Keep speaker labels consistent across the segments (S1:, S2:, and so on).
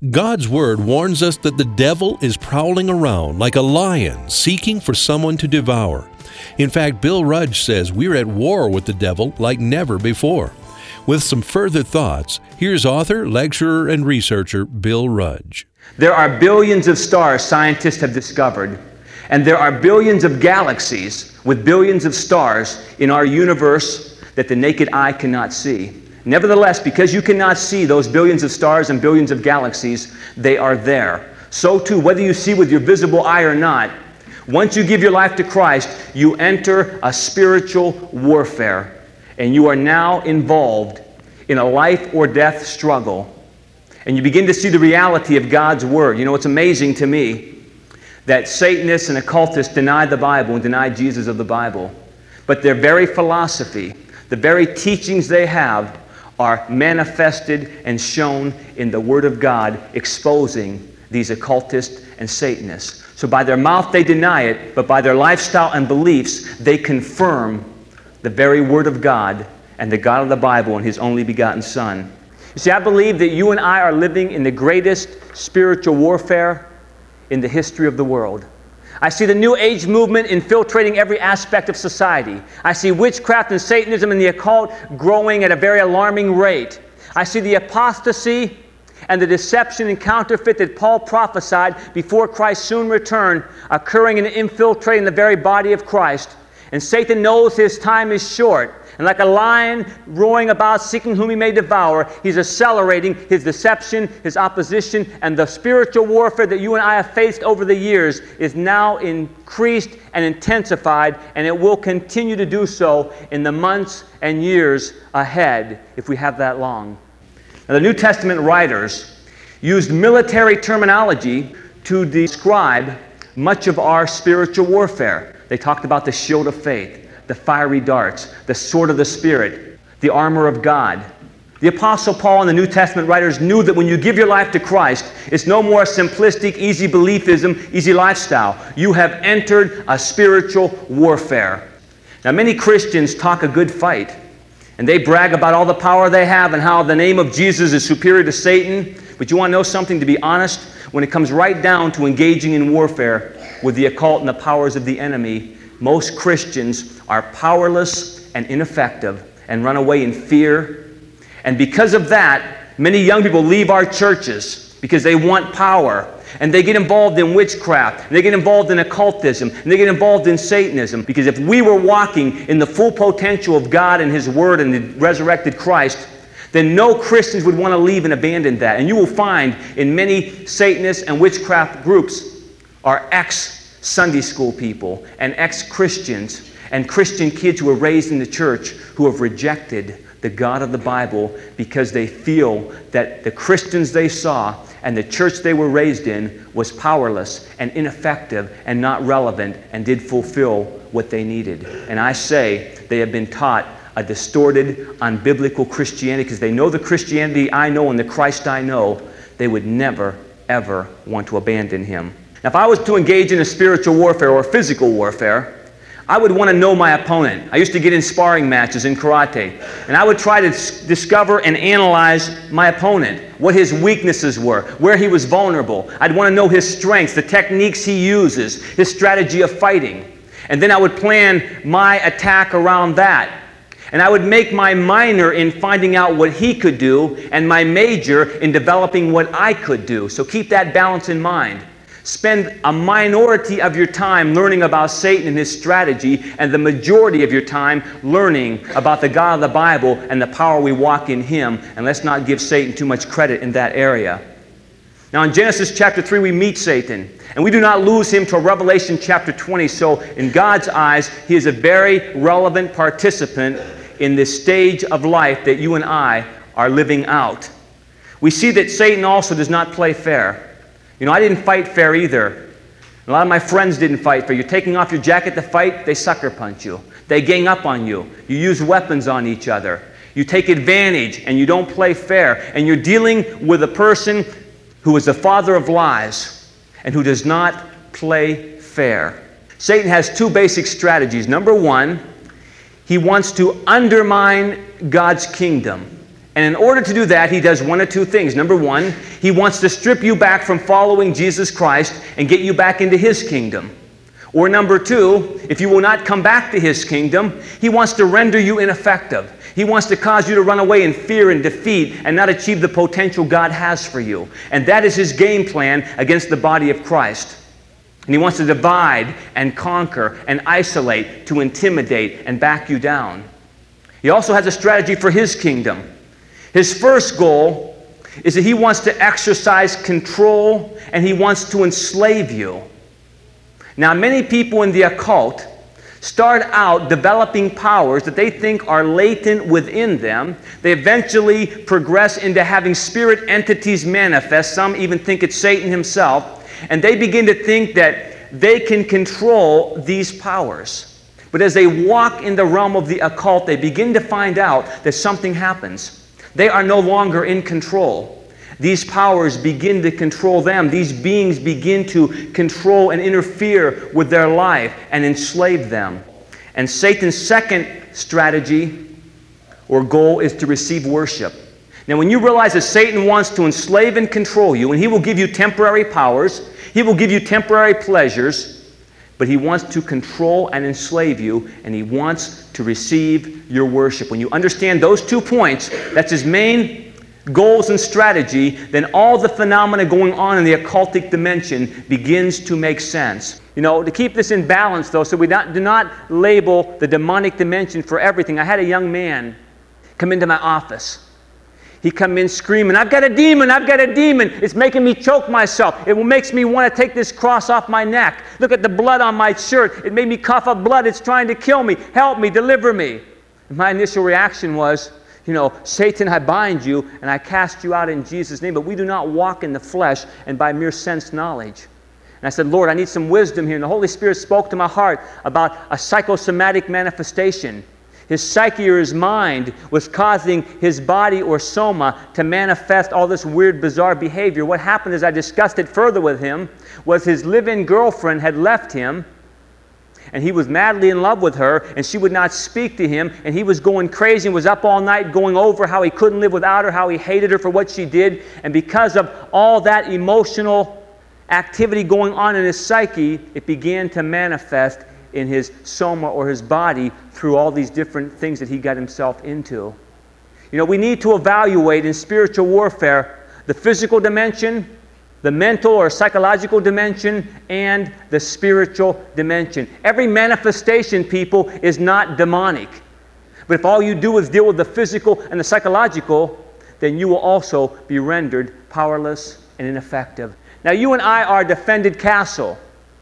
S1: God's Word warns us that the devil is prowling around like a lion seeking for someone to devour. In fact, Bill Rudge says we're at war with the devil like never before. With some further thoughts, here's author, lecturer, and researcher Bill Rudge.
S2: There are billions of stars scientists have discovered, and there are billions of galaxies with billions of stars in our universe that the naked eye cannot see. Nevertheless, because you cannot see those billions of stars and billions of galaxies, they are there. So too, whether you see with your visible eye or not, once you give your life to Christ, you enter a spiritual warfare, and you are now involved in a life or death struggle. And you begin to see the reality of God's Word. You know, it's amazing to me that Satanists and occultists deny the Bible and deny Jesus of the Bible. But their very philosophy, the very teachings they have, are manifested and shown in the Word of God, exposing these occultists and Satanists. So by their mouth they deny it, but by their lifestyle and beliefs they confirm the very Word of God and the God of the Bible and His only begotten Son. You see, I believe that you and I are living in the greatest spiritual warfare in the history of the world. I see the New Age movement infiltrating every aspect of society. I see witchcraft and Satanism and the occult growing at a very alarming rate. I see the apostasy and the deception and counterfeit that Paul prophesied before Christ's soon return occurring and infiltrating the very body of Christ. And Satan knows his time is short. And like a lion roaring about seeking whom he may devour, he's accelerating his deception, his opposition, and the spiritual warfare that you and I have faced over the years is now increased and intensified, and it will continue to do so in the months and years ahead if we have that long. Now, the New Testament writers used military terminology to describe much of our spiritual warfare. They talked about the shield of faith, the fiery darts, the sword of the Spirit, the armor of God. The Apostle Paul and the New Testament writers knew that when you give your life to Christ, it's no more simplistic, easy beliefism, easy lifestyle. You have entered a spiritual warfare. Now, many Christians talk a good fight, and they brag about all the power they have and how the name of Jesus is superior to Satan. But you want to know something, to be honest? When it comes right down to engaging in warfare with the occult and the powers of the enemy, most Christians are powerless and ineffective and run away in fear. And because of that, many young people leave our churches because they want power. And they get involved in witchcraft, and they get involved in occultism, and they get involved in Satanism. Because if we were walking in the full potential of God and His Word and the resurrected Christ, then no Christians would want to leave and abandon that. And you will find in many Satanist and witchcraft groups are ex-Sunday school people and ex-Christians and Christian kids who were raised in the church who have rejected the God of the Bible because they feel that the Christians they saw and the church they were raised in was powerless and ineffective and not relevant and did fulfill what they needed. And I say they have been taught a distorted, unbiblical Christianity because they know the Christianity I know and the Christ I know. They would never, ever want to abandon Him. Now, if I was to engage in a spiritual warfare or physical warfare, I would want to know my opponent. I used to get in sparring matches in karate, and I would try to discover and analyze my opponent, what his weaknesses were, where he was vulnerable. I'd want to know his strengths, the techniques he uses, his strategy of fighting. And then I would plan my attack around that. And I would make my minor in finding out what he could do and my major in developing what I could do. So keep that balance in mind. Spend a minority of your time learning about Satan and his strategy, and the majority of your time learning about the God of the Bible and the power we walk in Him. And let's not give Satan too much credit in that area. Now in Genesis chapter 3 we meet Satan, and we do not lose him till Revelation chapter 20. So in God's eyes, he is a very relevant participant in this stage of life that you and I are living out. We see that Satan also does not play fair. You know, I didn't fight fair either. A lot of my friends didn't fight fair. You're taking off your jacket to fight, they sucker punch you. They gang up on you. You use weapons on each other. You take advantage and you don't play fair. And you're dealing with a person who is the father of lies and who does not play fair. Satan has two basic strategies. Number one, he wants to undermine God's kingdom And in order to do that, he does one of two things. Number one, he wants to strip you back from following Jesus Christ and get you back into his kingdom. Or number two, if you will not come back to his kingdom, he wants to render you ineffective. He wants to cause you to run away in fear and defeat and not achieve the potential God has for you. And that is his game plan against the body of Christ. And he wants to divide and conquer and isolate, to intimidate and back you down. He also has a strategy for his kingdom. His first goal is that he wants to exercise control and he wants to enslave you. Now, many people in the occult start out developing powers that they think are latent within them. They eventually progress into having spirit entities manifest. Some even think it's Satan himself. And they begin to think that they can control these powers. But as they walk in the realm of the occult, they begin to find out that something happens. They are no longer in control. These powers begin to control them. These beings begin to control and interfere with their life and enslave them. And Satan's second strategy or goal is to receive worship. Now, when you realize that Satan wants to enslave and control you, and he will give you temporary powers, he will give you temporary pleasures, but he wants to control and enslave you, and he wants to receive your worship. When you understand those 2 points, that's his main goals and strategy, then all the phenomena going on in the occultic dimension begins to make sense. You know, to keep this in balance, though, so we do not label the demonic dimension for everything. I had a young man come into my office. He come in screaming, "I've got a demon, I've got a demon. It's making me choke myself. It makes me want to take this cross off my neck. Look at the blood on my shirt. It made me cough up blood. It's trying to kill me. Help me, deliver me." And my initial reaction was, "Satan, I bind you and I cast you out in Jesus' name, but we do not walk in the flesh and by mere sense knowledge." And I said, "Lord, I need some wisdom here." And the Holy Spirit spoke to my heart about a psychosomatic manifestation. His psyche or his mind was causing his body or soma to manifest all this weird, bizarre behavior. What happened, as I discussed it further with him, was his live-in girlfriend had left him, and he was madly in love with her, and she would not speak to him, and he was going crazy and was up all night going over how he couldn't live without her, how he hated her for what she did. And because of all that emotional activity going on in his psyche, it began to manifest in his soma or his body through all these different things that he got himself into. We need to evaluate in spiritual warfare the physical dimension, the mental or psychological dimension, and the spiritual dimension. Every manifestation, people, is not demonic. But if all you do is deal with the physical and the psychological, then you will also be rendered powerless and ineffective. Now, you and I are a defended castle.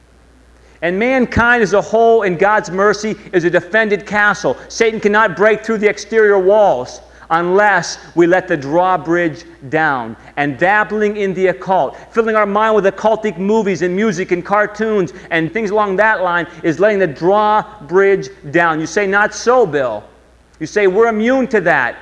S2: And mankind as a whole, in God's mercy, is a defended castle. Satan cannot break through the exterior walls unless we let the drawbridge down. And dabbling in the occult, filling our mind with occultic movies and music and cartoons and things along that line, is letting the drawbridge down. You say, "Not so, Bill." You say, "We're immune to that."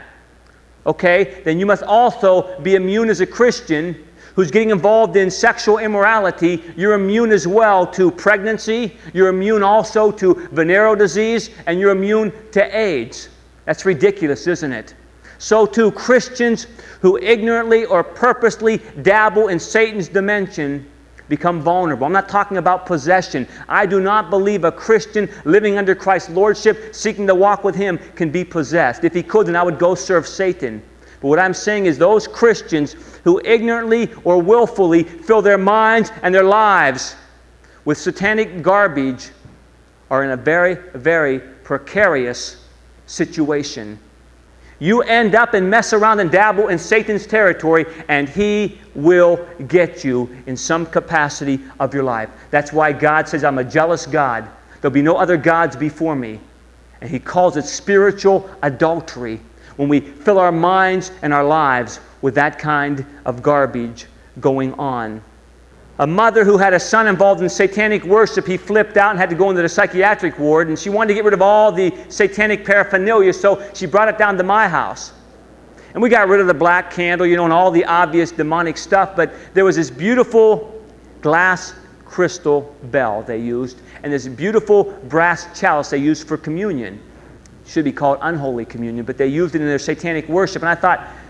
S2: Okay, then you must also be immune as a Christian who's getting involved in sexual immorality. You're immune as well to pregnancy. You're immune also to venereal disease, and you're immune to AIDS. That's ridiculous, isn't it? So too, Christians who ignorantly or purposely dabble in Satan's dimension become vulnerable. I'm not talking about possession. I do not believe a Christian living under Christ's lordship, seeking to walk with him, can be possessed. If he could, then I would go serve Satan. But what I'm saying is those Christians who ignorantly or willfully fill their minds and their lives with satanic garbage are in a very, very precarious situation. You end up and mess around and dabble in Satan's territory, and he will get you in some capacity of your life. That's why God says, "I'm a jealous God. There'll be no other gods before me." And he calls it spiritual adultery when we fill our minds and our lives with that kind of garbage going on. A mother who had a son involved in satanic worship, he flipped out and had to go into the psychiatric ward, and she wanted to get rid of all the satanic paraphernalia, so she brought it down to my house. And we got rid of the black candle, and all the obvious demonic stuff, but there was this beautiful glass crystal bell they used, and this beautiful brass chalice they used for communion. It should be called unholy communion, but they used it in their satanic worship. And I thought,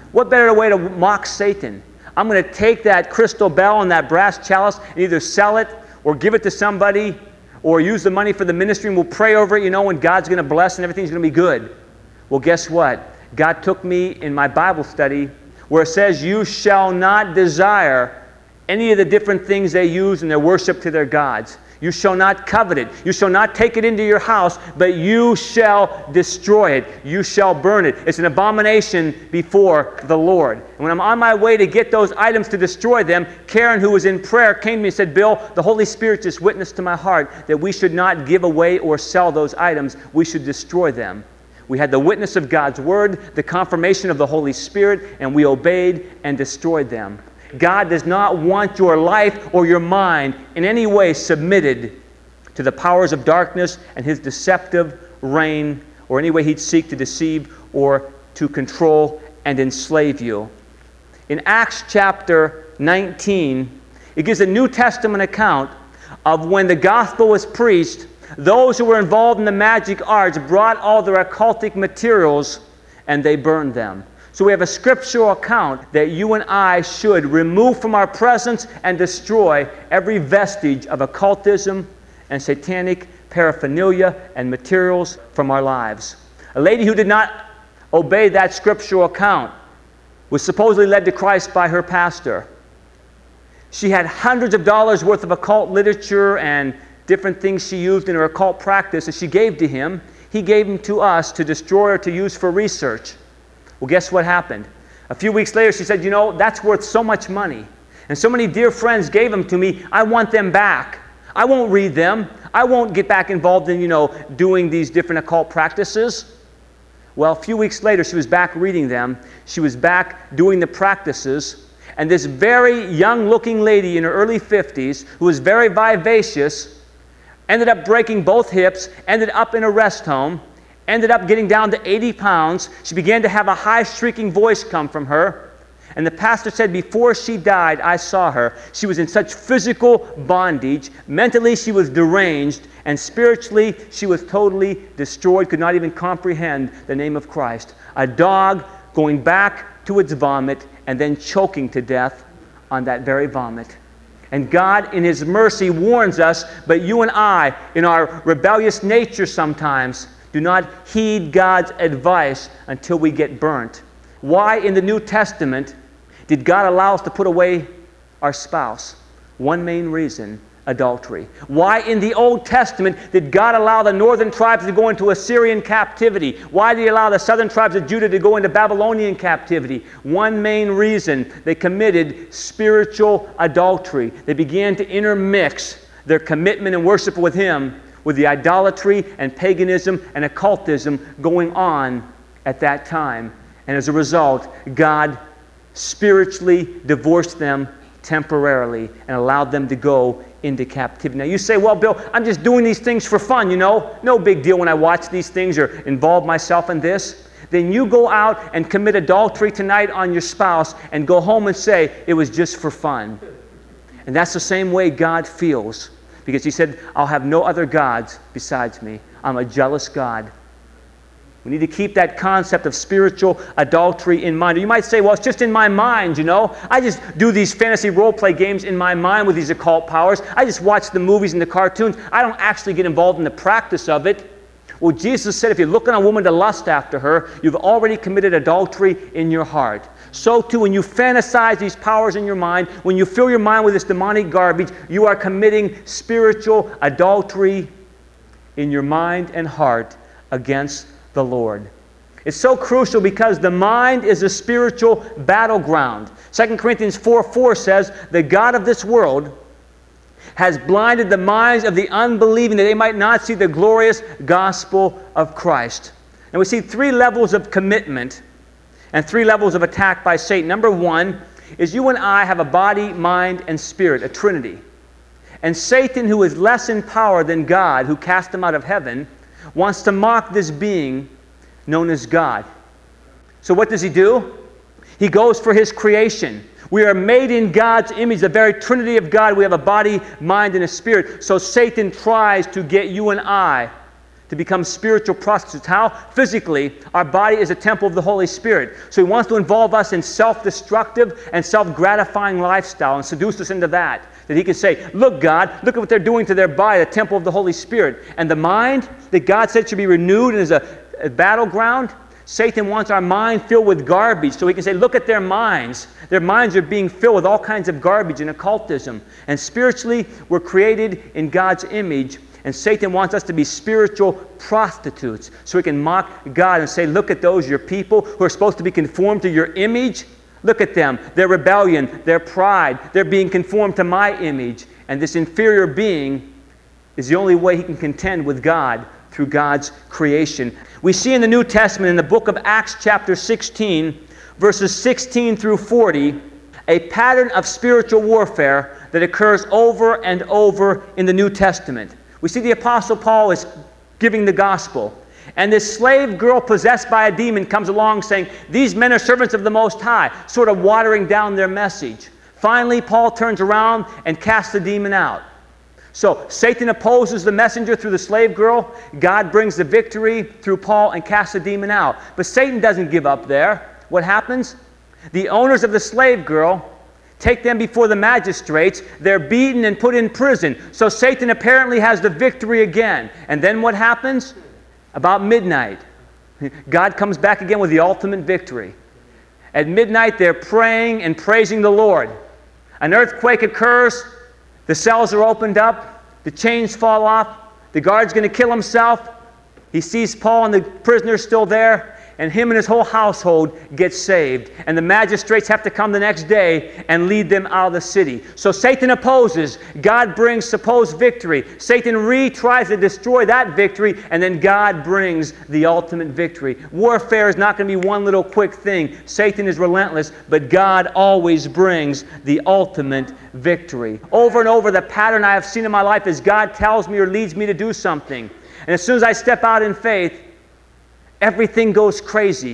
S2: What better way to mock Satan? I'm going to take that crystal bell and that brass chalice and either sell it or give it to somebody or use the money for the ministry, and we'll pray over it, and God's going to bless and everything's going to be good. Well, guess what? God took me in my Bible study where it says, you shall not desire any of the different things they use in their worship to their gods. You shall not covet it. You shall not take it into your house, but you shall destroy it. You shall burn it. It's an abomination before the Lord. And when I'm on my way to get those items to destroy them, Karen, who was in prayer, came to me and said, Bill, the Holy Spirit just witnessed to my heart that we should not give away or sell those items. We should destroy them. We had the witness of God's Word, the confirmation of the Holy Spirit, and we obeyed and destroyed them. God does not want your life or your mind in any way submitted to the powers of darkness and his deceptive reign, or any way he'd seek to deceive or to control and enslave you. In Acts chapter 19, it gives a New Testament account of when the gospel was preached. Those who were involved in the magic arts brought all their occultic materials and they burned them. So we have a scriptural account that you and I should remove from our presence and destroy every vestige of occultism and satanic paraphernalia and materials from our lives. A lady who did not obey that scriptural account was supposedly led to Christ by her pastor. She had hundreds of dollars worth of occult literature and different things she used in her occult practice that she gave to him. He gave them to us to destroy or to use for research. Well, guess what happened? A few weeks later, she said, that's worth so much money. And so many dear friends gave them to me. I want them back. I won't read them. I won't get back involved in, doing these different occult practices. Well, a few weeks later, she was back reading them. She was back doing the practices. And this very young-looking lady in her early 50s, who was very vivacious, ended up breaking both hips, ended up in a rest home, ended up getting down to 80 pounds. She began to have a high, shrieking voice come from her. And the pastor said, before she died, I saw her. She was in such physical bondage. Mentally, she was deranged. And spiritually, she was totally destroyed, could not even comprehend the name of Christ. A dog going back to its vomit and then choking to death on that very vomit. And God, in his mercy, warns us, but you and I, in our rebellious nature sometimes, do not heed God's advice until we get burnt. Why in the New Testament did God allow us to put away our spouse? One main reason, adultery. Why in the Old Testament did God allow the northern tribes to go into Assyrian captivity? Why did he allow the southern tribes of Judah to go into Babylonian captivity? One main reason, they committed spiritual adultery. They began to intermix their commitment and worship with him with the idolatry and paganism and occultism going on at that time. And as a result, God spiritually divorced them temporarily and allowed them to go into captivity. Now you say, well, Bill, I'm just doing these things for fun, No big deal when I watch these things or involve myself in this. Then you go out and commit adultery tonight on your spouse and go home and say, it was just for fun. And that's the same way God feels. Because he said, I'll have no other gods besides me. I'm a jealous God. We need to keep that concept of spiritual adultery in mind. Or you might say, well, it's just in my mind, I just do these fantasy role-play games in my mind with these occult powers. I just watch the movies and the cartoons. I don't actually get involved in the practice of it. Well, Jesus said, if you look on a woman to lust after her, you've already committed adultery in your heart. So too, when you fantasize these powers in your mind, when you fill your mind with this demonic garbage, you are committing spiritual adultery in your mind and heart against the Lord. It's so crucial because the mind is a spiritual battleground. 2 Corinthians 4:4 says, the God of this world has blinded the minds of the unbelieving that they might not see the glorious gospel of Christ. And we see three levels of commitment and three levels of attack by Satan. Number one is you and I have a body, mind, and spirit, a trinity. And Satan, who is less in power than God, who cast him out of heaven, wants to mock this being known as God. So what does he do? He goes for his creation. We are made in God's image, the very trinity of God. We have a body, mind, and a spirit. So Satan tries to get you and I to become spiritual prostitutes. How? Physically, our body is a temple of the Holy Spirit. So he wants to involve us in self-destructive and self-gratifying lifestyle and seduce us into that. That he can say, look, God, look at what they're doing to their body, the temple of the Holy Spirit. And the mind that God said should be renewed and is a battleground, Satan wants our mind filled with garbage so he can say, look at their minds. Their minds are being filled with all kinds of garbage and occultism. And spiritually, we're created in God's image. And Satan wants us to be spiritual prostitutes so he can mock God and say, look at those, your people who are supposed to be conformed to your image. Look at them, their rebellion, their pride. They're being conformed to my image. And this inferior being is the only way he can contend with God through God's creation. We see in the New Testament, in the book of Acts chapter 16, verses 16 through 40, a pattern of spiritual warfare that occurs over and over in the New Testament. We see the Apostle Paul is giving the gospel. And this slave girl possessed by a demon comes along saying, these men are servants of the Most High, sort of watering down their message. Finally, Paul turns around and casts the demon out. So Satan opposes the messenger through the slave girl. God brings the victory through Paul and casts the demon out. But Satan doesn't give up there. What happens? The owners of the slave girl take them before the magistrates. They're beaten and put in prison. So Satan apparently has the victory again. And then what happens? About midnight, God comes back again with the ultimate victory. At midnight, they're praying and praising the Lord. An earthquake occurs. The cells are opened up. The chains fall off. The guard's going to kill himself. He sees Paul and the prisoner's still there. And him and his whole household get saved. And the magistrates have to come the next day and lead them out of the city. So Satan opposes. God brings supposed victory. Satan tries to destroy that victory, and then God brings the ultimate victory. Warfare is not going to be one little quick thing. Satan is relentless, but God always brings the ultimate victory. Over and over, the pattern I have seen in my life is God tells me or leads me to do something. And as soon as I step out in faith, everything goes crazy,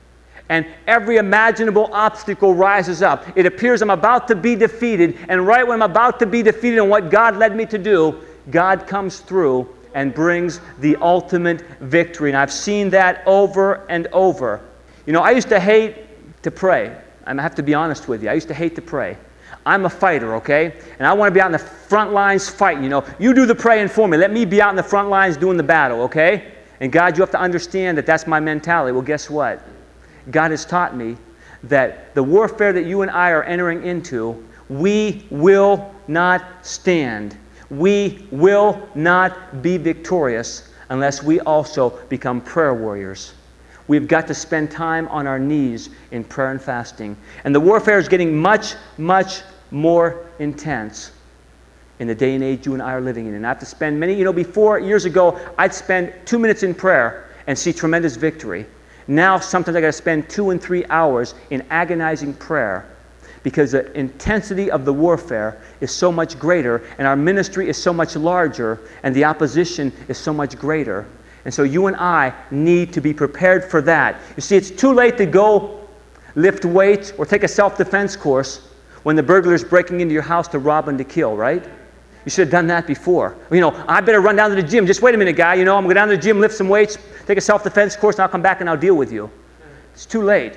S2: and every imaginable obstacle rises up. It appears I'm about to be defeated, and right when I'm about to be defeated in what God led me to do, God comes through and brings the ultimate victory. And I've seen that over and over. You know, I used to hate to pray. I have to be honest with you. I used to hate to pray. I'm a fighter, okay? And I want to be out in the front lines fighting, you know. You do the praying for me. Let me be out in the front lines doing the battle, okay? And God, you have to understand that that's my mentality. Well, guess what? God has taught me that the warfare that you and I are entering into, we will not stand. We will not be victorious unless we also become prayer warriors. We've got to spend time on our knees in prayer and fasting. And the warfare is getting much, much more intense in the day and age you and I are living in. And I have to spend before, years ago, I'd spend 2 minutes in prayer and see tremendous victory. Now, sometimes I got to spend 2 and 3 hours in agonizing prayer because the intensity of the warfare is so much greater, and our ministry is so much larger, and the opposition is so much greater. And so you and I need to be prepared for that. You see, it's too late to go lift weights or take a self-defense course when the burglar's breaking into your house to rob and to kill, right? You should have done that before. You know, I better run down to the gym. Just wait a minute, guy. You know, I'm going to go down to the gym, lift some weights, take a self-defense course, and I'll come back and I'll deal with you. It's too late.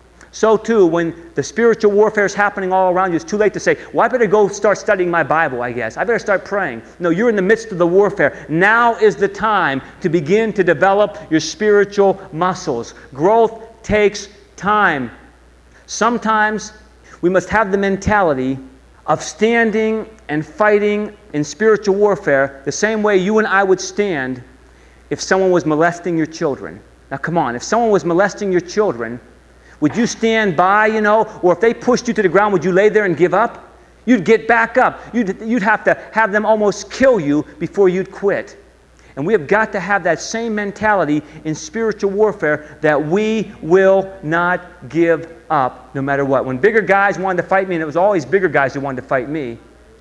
S2: So too, when the spiritual warfare is happening all around you, it's too late to say, well, I better go start studying my Bible, I guess. I better start praying. No, you're in the midst of the warfare. Now is the time to begin to develop your spiritual muscles. Growth takes time. Sometimes we must have the mentality of standing and fighting in spiritual warfare the same way you and I would stand if someone was molesting your children. Now come on, if someone was molesting your children, would you stand by, or if they pushed you to the ground, would you lay there and give up? You'd get back up. You'd have to have them almost kill you before you'd quit. And we have got to have that same mentality in spiritual warfare, that we will not give up no matter what. When bigger guys wanted to fight me, and it was always bigger guys who wanted to fight me,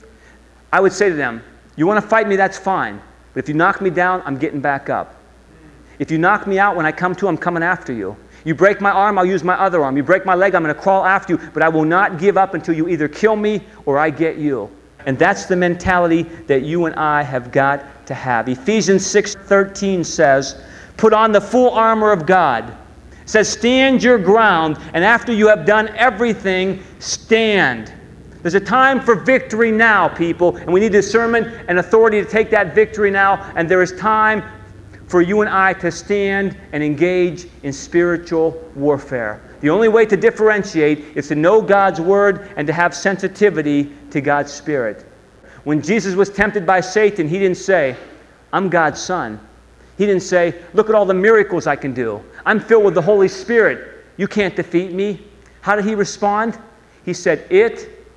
S2: I would say to them, you want to fight me, that's fine. But if you knock me down, I'm getting back up. If you knock me out when I come to, I'm coming after you. You break my arm, I'll use my other arm. You break my leg, I'm going to crawl after you. But I will not give up until you either kill me or I get you. And that's the mentality that you and I have got to have. Ephesians 6:13 says, put on the full armor of God. It says, stand your ground, and after you have done everything, stand. There's a time for victory now, people, and we need discernment and authority to take that victory now, and there is time for you and I to stand and engage in spiritual warfare. The only way to differentiate is to know God's Word and to have sensitivity to God's Spirit. When Jesus was tempted by Satan, he didn't say, I'm God's son. He didn't say, look at all the miracles I can do. I'm filled with the Holy Spirit. You can't defeat me. How did he respond? He said, it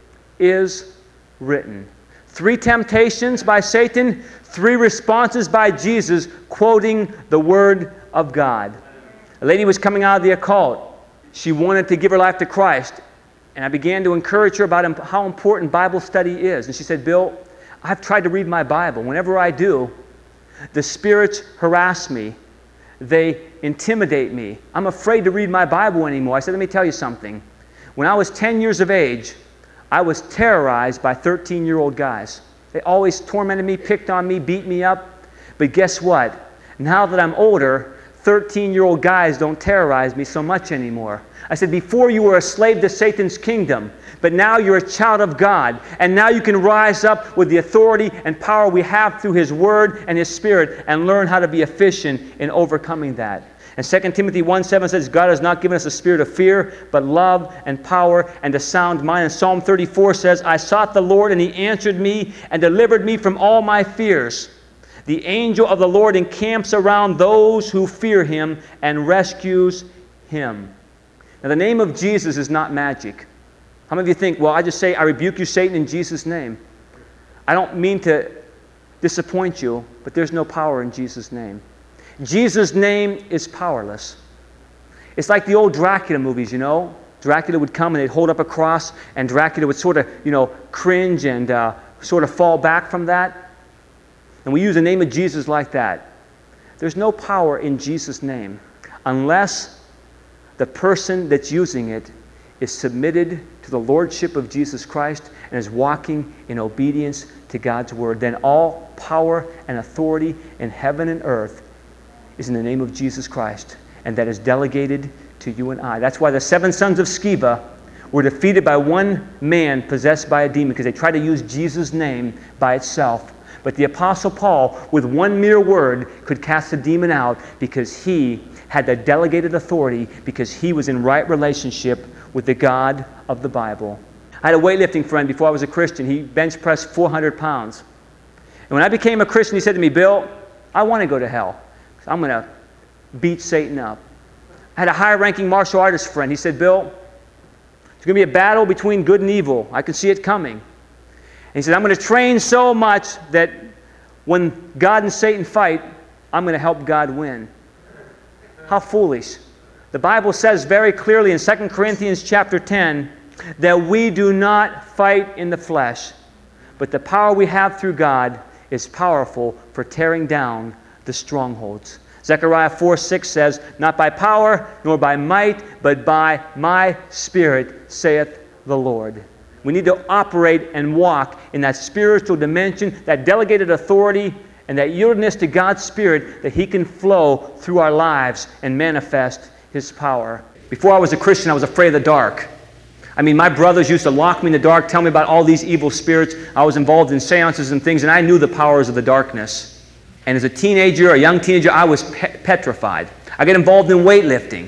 S2: is written. 3 temptations by Satan, 3 responses by Jesus, quoting the Word of God. A lady was coming out of the occult. She wanted to give her life to Christ. And I began to encourage her about how important Bible study is. And she said, Bill, I've tried to read my Bible. Whenever I do, the spirits harass me. They intimidate me. I'm afraid to read my Bible anymore. I said, let me tell you something. When I was 10 years of age, I was terrorized by 13-year-old guys. They always tormented me, picked on me, beat me up. But guess what? Now that I'm older, 13-year-old guys don't terrorize me so much anymore. I said, before you were a slave to Satan's kingdom, but now you're a child of God, and now you can rise up with the authority and power we have through His Word and His Spirit and learn how to be efficient in overcoming that. And 2 Timothy 1:7 says, God has not given us a spirit of fear, but love and power and a sound mind. And Psalm 34 says, I sought the Lord, and He answered me and delivered me from all my fears. The angel of the Lord encamps around those who fear Him and rescues him. Now, the name of Jesus is not magic. How many of you think, well, I just say, I rebuke you, Satan, in Jesus' name? I don't mean to disappoint you, but there's no power in Jesus' name. Jesus' name is powerless. It's like the old Dracula movies, you know. Dracula would come and they'd hold up a cross, and Dracula would sort of, cringe and sort of fall back from that. And we use the name of Jesus like that. There's no power in Jesus' name unless the person that's using it is submitted to the lordship of Jesus Christ and is walking in obedience to God's Word. Then all power and authority in heaven and earth is in the name of Jesus Christ, and that is delegated to you and I. That's why the 7 sons of Sceva were defeated by one man possessed by a demon, because they tried to use Jesus' name by itself. But the Apostle Paul, with one mere word, could cast the demon out because he had the delegated authority, because he was in right relationship with the God of the Bible. I had a weightlifting friend before I was a Christian. He bench pressed 400 pounds. And when I became a Christian, he said to me, Bill, I want to go to hell. I'm going to beat Satan up. I had a higher-ranking martial artist friend. He said, Bill, there's going to be a battle between good and evil. I can see it coming. And he said, I'm going to train so much that when God and Satan fight, I'm going to help God win. How foolish. The Bible says very clearly in 2 Corinthians chapter 10 that we do not fight in the flesh, but the power we have through God is powerful for tearing down the strongholds. Zechariah 4:6 says, not by power nor by might, but by my Spirit, saith the Lord. We need to operate and walk in that spiritual dimension, that delegated authority, and that yieldedness to God's Spirit, that He can flow through our lives and manifest His power. Before I was a Christian, I was afraid of the dark. I mean, my brothers used to lock me in the dark, tell me about all these evil spirits. I was involved in seances and things, and I knew the powers of the darkness. And as a teenager, a young teenager, I was petrified. I got involved in weightlifting.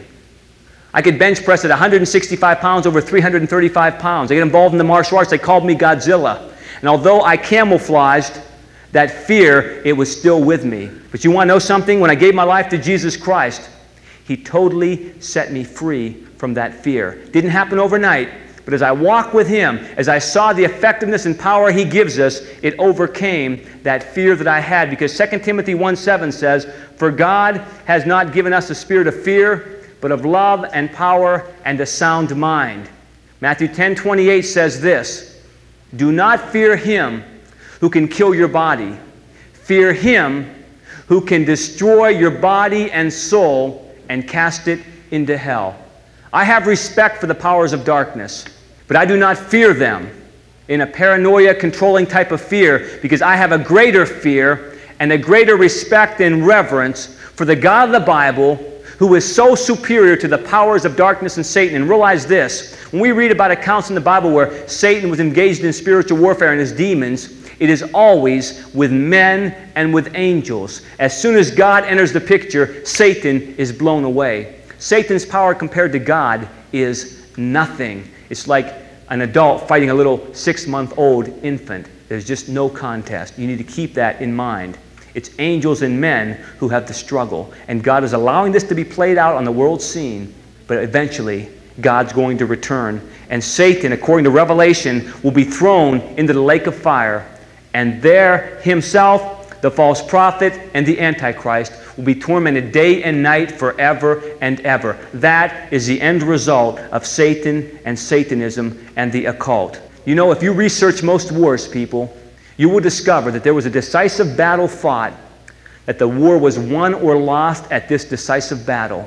S2: I could bench press at 165 pounds over 335 pounds. I get involved in the martial arts. They called me Godzilla. And although I camouflaged that fear, it was still with me. But you want to know something? When I gave my life to Jesus Christ, He totally set me free from that fear. It didn't happen overnight, but as I walked with Him, as I saw the effectiveness and power He gives us, it overcame that fear that I had. Because 2 Timothy 1:7 says, for God has not given us a spirit of fear, but of love and power and a sound mind. Matthew 10:28 says this, do not fear him who can kill your body. Fear Him who can destroy your body and soul and cast it into hell. I have respect for the powers of darkness, but I do not fear them in a paranoia, controlling type of fear, because I have a greater fear, and a greater respect and reverence for the God of the Bible, who is so superior to the powers of darkness and Satan. And realize this, when we read about accounts in the Bible where Satan was engaged in spiritual warfare and his demons, it is always with men and with angels. As soon as God enters the picture, Satan is blown away. Satan's power compared to God is nothing. It's like an adult fighting a little 6-month-old infant. There's just no contest. You need to keep that in mind. It's angels and men who have the struggle. And God is allowing this to be played out on the world scene, but eventually God's going to return. And Satan, according to Revelation, will be thrown into the lake of fire. And there himself, the false prophet, and the Antichrist will be tormented day and night forever and ever. That is the end result of Satan and Satanism and the occult. You know, if you research most wars, people, you will discover that there was a decisive battle fought, that the war was won or lost at this decisive battle.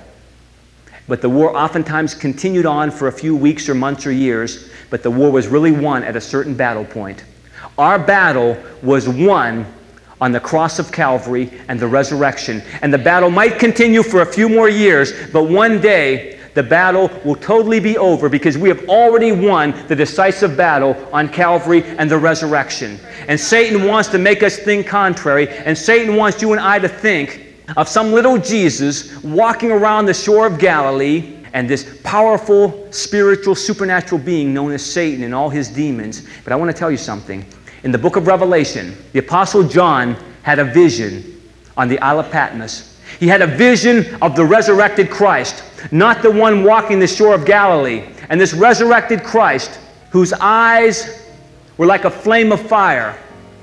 S2: But the war oftentimes continued on for a few weeks or months or years, but the war was really won at a certain battle point. Our battle was won on the cross of Calvary and the resurrection. And the battle might continue for a few more years, but one day the battle will totally be over because we have already won the decisive battle on Calvary and the resurrection. And Satan wants to make us think contrary, and Satan wants you and I to think of some little Jesus walking around the shore of Galilee, and this powerful, spiritual, supernatural being known as Satan and all his demons. But I want to tell you something. In the book of Revelation, the Apostle John had a vision on the Isle of Patmos. He had a vision of the resurrected Christ, not the one walking the shore of Galilee. And this resurrected Christ, whose eyes were like a flame of fire,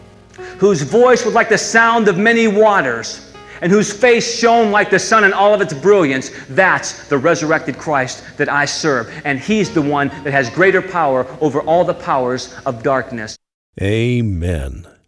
S2: whose voice was like the sound of many waters, and whose face shone like the sun in all of its brilliance, that's the resurrected Christ that I serve. And he's the one that has greater power over all the powers of darkness.
S1: Amen.